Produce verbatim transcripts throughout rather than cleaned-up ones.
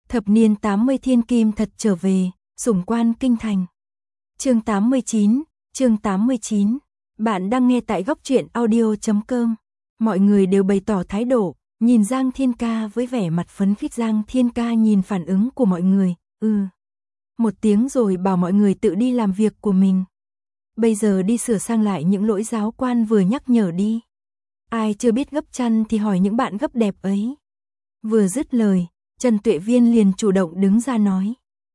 Thập niên tám mươi thiên kim thật trở về, sủng quan kinh thành. Chương tám mươi chín, chương tám mươi chín. Bạn đang nghe tại góc truyện audio chấm com. Mọi người đều bày tỏ thái độ, nhìn Giang Thiên Ca với vẻ mặt phấn khích. Giang Thiên Ca nhìn phản ứng của mọi người, ừ. Một tiếng rồi bảo mọi người tự đi làm việc của mình. Bây giờ đi sửa sang lại những lỗi giáo quan vừa nhắc nhở đi. Ai chưa biết gấp chăn thì hỏi những bạn gấp đẹp ấy. Vừa dứt lời, Trần Tuệ Viên liền chủ động đứng ra nói.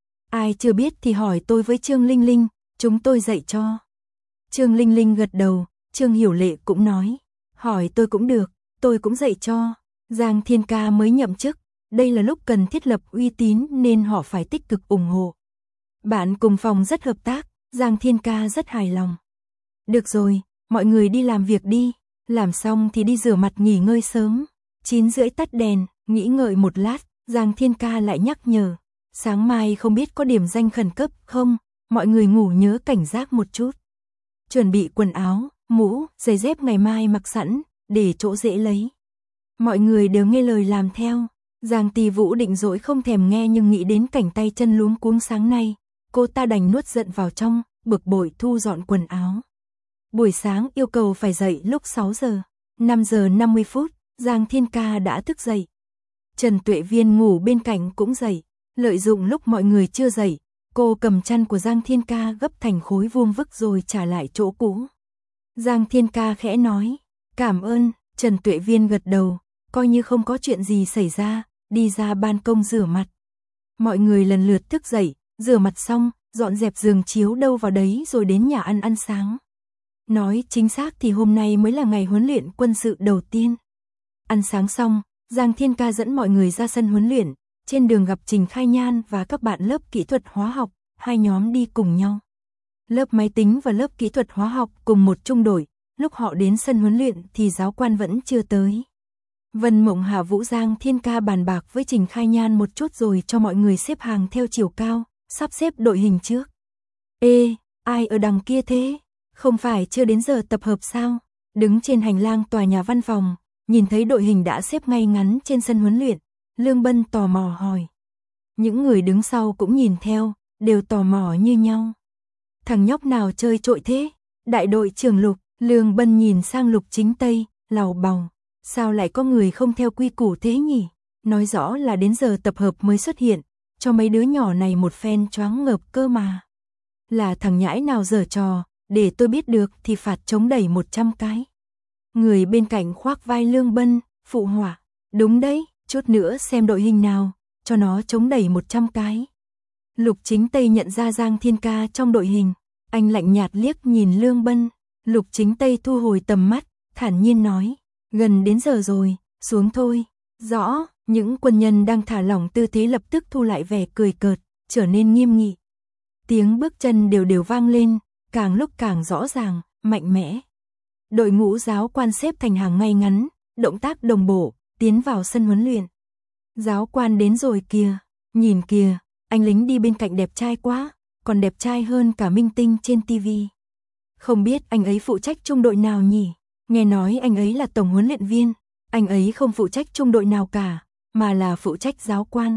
Ai chưa biết thì hỏi tôi với Trương Linh Linh, chúng tôi dạy cho. Trương Linh Linh gật đầu, Trương Hiểu Lệ cũng nói. Hỏi tôi cũng được, tôi cũng dạy cho. Giang Thiên Ca mới nhậm chức, đây là lúc cần thiết lập uy tín nên họ phải tích cực ủng hộ. Bạn cùng phòng rất hợp tác, Giang Thiên Ca rất hài lòng. Được rồi, mọi người đi làm việc đi, làm xong thì đi rửa mặt nghỉ ngơi sớm. Chín rưỡi tắt đèn, nghĩ ngợi một lát, Giang Thiên Ca lại nhắc nhở. Sáng mai không biết có điểm danh khẩn cấp không, mọi người ngủ nhớ cảnh giác một chút. Chuẩn bị quần áo, mũ, giày dép ngày mai mặc sẵn, để chỗ dễ lấy. Mọi người đều nghe lời làm theo. Giang Tì Vũ định dỗi không thèm nghe nhưng nghĩ đến cảnh tay chân luống cuống sáng nay. Cô ta đành nuốt giận vào trong, bực bội thu dọn quần áo. Buổi sáng yêu cầu phải dậy lúc sáu giờ. năm giờ năm mươi phút, Giang Thiên Ca đã thức dậy. Trần Tuệ Viên ngủ bên cạnh cũng dậy. Lợi dụng lúc mọi người chưa dậy, cô cầm chăn của Giang Thiên Ca gấp thành khối vuông vức rồi trả lại chỗ cũ. Giang Thiên Ca khẽ nói, cảm ơn. Trần Tuệ Viên gật đầu, coi như không có chuyện gì xảy ra, đi ra ban công rửa mặt. Mọi người lần lượt thức dậy, rửa mặt xong, dọn dẹp giường chiếu đâu vào đấy rồi đến nhà ăn ăn sáng. Nói chính xác thì hôm nay mới là ngày huấn luyện quân sự đầu tiên. Ăn sáng xong, Giang Thiên Ca dẫn mọi người ra sân huấn luyện. Trên đường gặp Trình Khai Nhan và các bạn lớp kỹ thuật hóa học, hai nhóm đi cùng nhau. Lớp máy tính và lớp kỹ thuật hóa học cùng một trung đội, lúc họ đến sân huấn luyện thì giáo quan vẫn chưa tới. Vân Mộng Hạ Vũ Giang Thiên Ca bàn bạc với Trình Khai Nhan một chút rồi cho mọi người xếp hàng theo chiều cao, sắp xếp đội hình trước. Ê, ai ở đằng kia thế? Không phải chưa đến giờ tập hợp sao? Đứng trên hành lang tòa nhà văn phòng, nhìn thấy đội hình đã xếp ngay ngắn trên sân huấn luyện. Lương Bân tò mò hỏi. Những người đứng sau cũng nhìn theo, đều tò mò như nhau. Thằng nhóc nào chơi trội thế? Đại đội trưởng Lục. Lương Bân nhìn sang Lục Chính Tây, lầu bầu. Sao lại có người không theo quy củ thế nhỉ? Nói rõ là đến giờ tập hợp mới xuất hiện, cho mấy đứa nhỏ này một phen choáng ngợp cơ mà. Là thằng nhãi nào giở trò, để tôi biết được thì phạt chống đẩy một trăm cái. Người bên cạnh khoác vai Lương Bân, phụ họa. Đúng đấy. Chút nữa xem đội hình nào, cho nó chống đẩy một trăm cái. Lục Chính Tây nhận ra Giang Thiên Ca trong đội hình, anh lạnh nhạt liếc nhìn Lương Bân. Lục Chính Tây thu hồi tầm mắt, thản nhiên nói, gần đến giờ rồi, xuống thôi. Rõ, những quân nhân đang thả lỏng tư thế lập tức thu lại vẻ cười cợt, trở nên nghiêm nghị. Tiếng bước chân đều đều vang lên, càng lúc càng rõ ràng, mạnh mẽ. Đội ngũ giáo quan xếp thành hàng ngay ngắn, động tác đồng bộ. Tiến vào sân huấn luyện. Giáo quan đến rồi kìa, nhìn kìa, anh lính đi bên cạnh đẹp trai quá, còn đẹp trai hơn cả minh tinh trên tivi. Không biết anh ấy phụ trách trung đội nào nhỉ? Nghe nói anh ấy là tổng huấn luyện viên, anh ấy không phụ trách trung đội nào cả, mà là phụ trách giáo quan.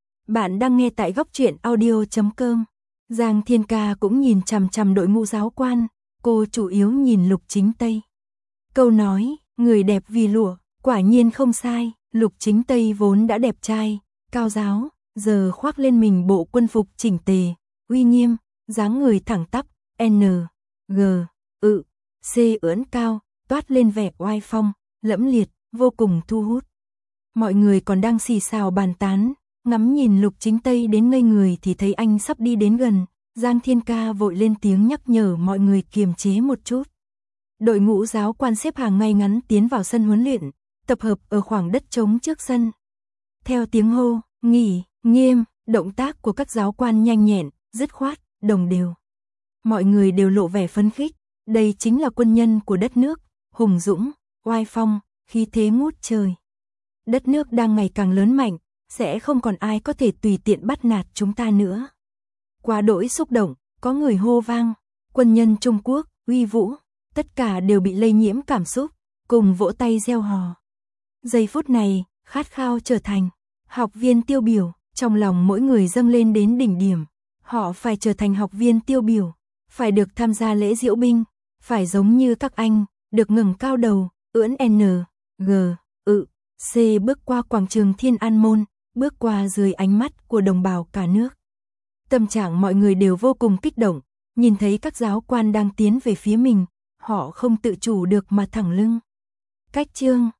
Bạn đang nghe tại góc truyện audio chấm com. Giang Thiên Ca cũng nhìn chằm chằm đội ngũ giáo quan, cô chủ yếu nhìn Lục Chính Tây. Câu nói, người đẹp vì lụa. Quả nhiên không sai, Lục Chính Tây vốn đã đẹp trai, cao giáo, giờ khoác lên mình bộ quân phục chỉnh tề, uy nghiêm, dáng người thẳng tắp, N, G, ự, C ưỡn cao, toát lên vẻ oai phong, lẫm liệt, vô cùng thu hút. Mọi người còn đang xì xào bàn tán, ngắm nhìn Lục Chính Tây đến ngây người thì thấy anh sắp đi đến gần, Giang Thiên Ca vội lên tiếng nhắc nhở mọi người kiềm chế một chút. Đội ngũ giáo quan xếp hàng ngay ngắn tiến vào sân huấn luyện. Tập hợp ở khoảng đất trống trước sân. Theo tiếng hô, nghỉ, nghiêm, động tác của các giáo quan nhanh nhẹn, dứt khoát, đồng đều. Mọi người đều lộ vẻ phấn khích, đây chính là quân nhân của đất nước, hùng dũng, oai phong, khí thế ngút trời. Đất nước đang ngày càng lớn mạnh, sẽ không còn ai có thể tùy tiện bắt nạt chúng ta nữa. Quá đỗi xúc động, có người hô vang, quân nhân Trung Quốc, uy vũ, tất cả đều bị lây nhiễm cảm xúc, cùng vỗ tay reo hò. Giây phút này, khát khao trở thành học viên tiêu biểu, Trong lòng mỗi người dâng lên đến đỉnh điểm, họ phải trở thành học viên tiêu biểu, phải được tham gia lễ diễu binh, phải giống như các anh, được ngẩng cao đầu, ưỡn N, G, ự, C bước qua quảng trường Thiên An Môn, bước qua dưới ánh mắt của đồng bào cả nước. Tâm trạng mọi người đều vô cùng kích động, nhìn thấy các giáo quan đang tiến về phía mình, họ không tự chủ được mà thẳng lưng. Cách chương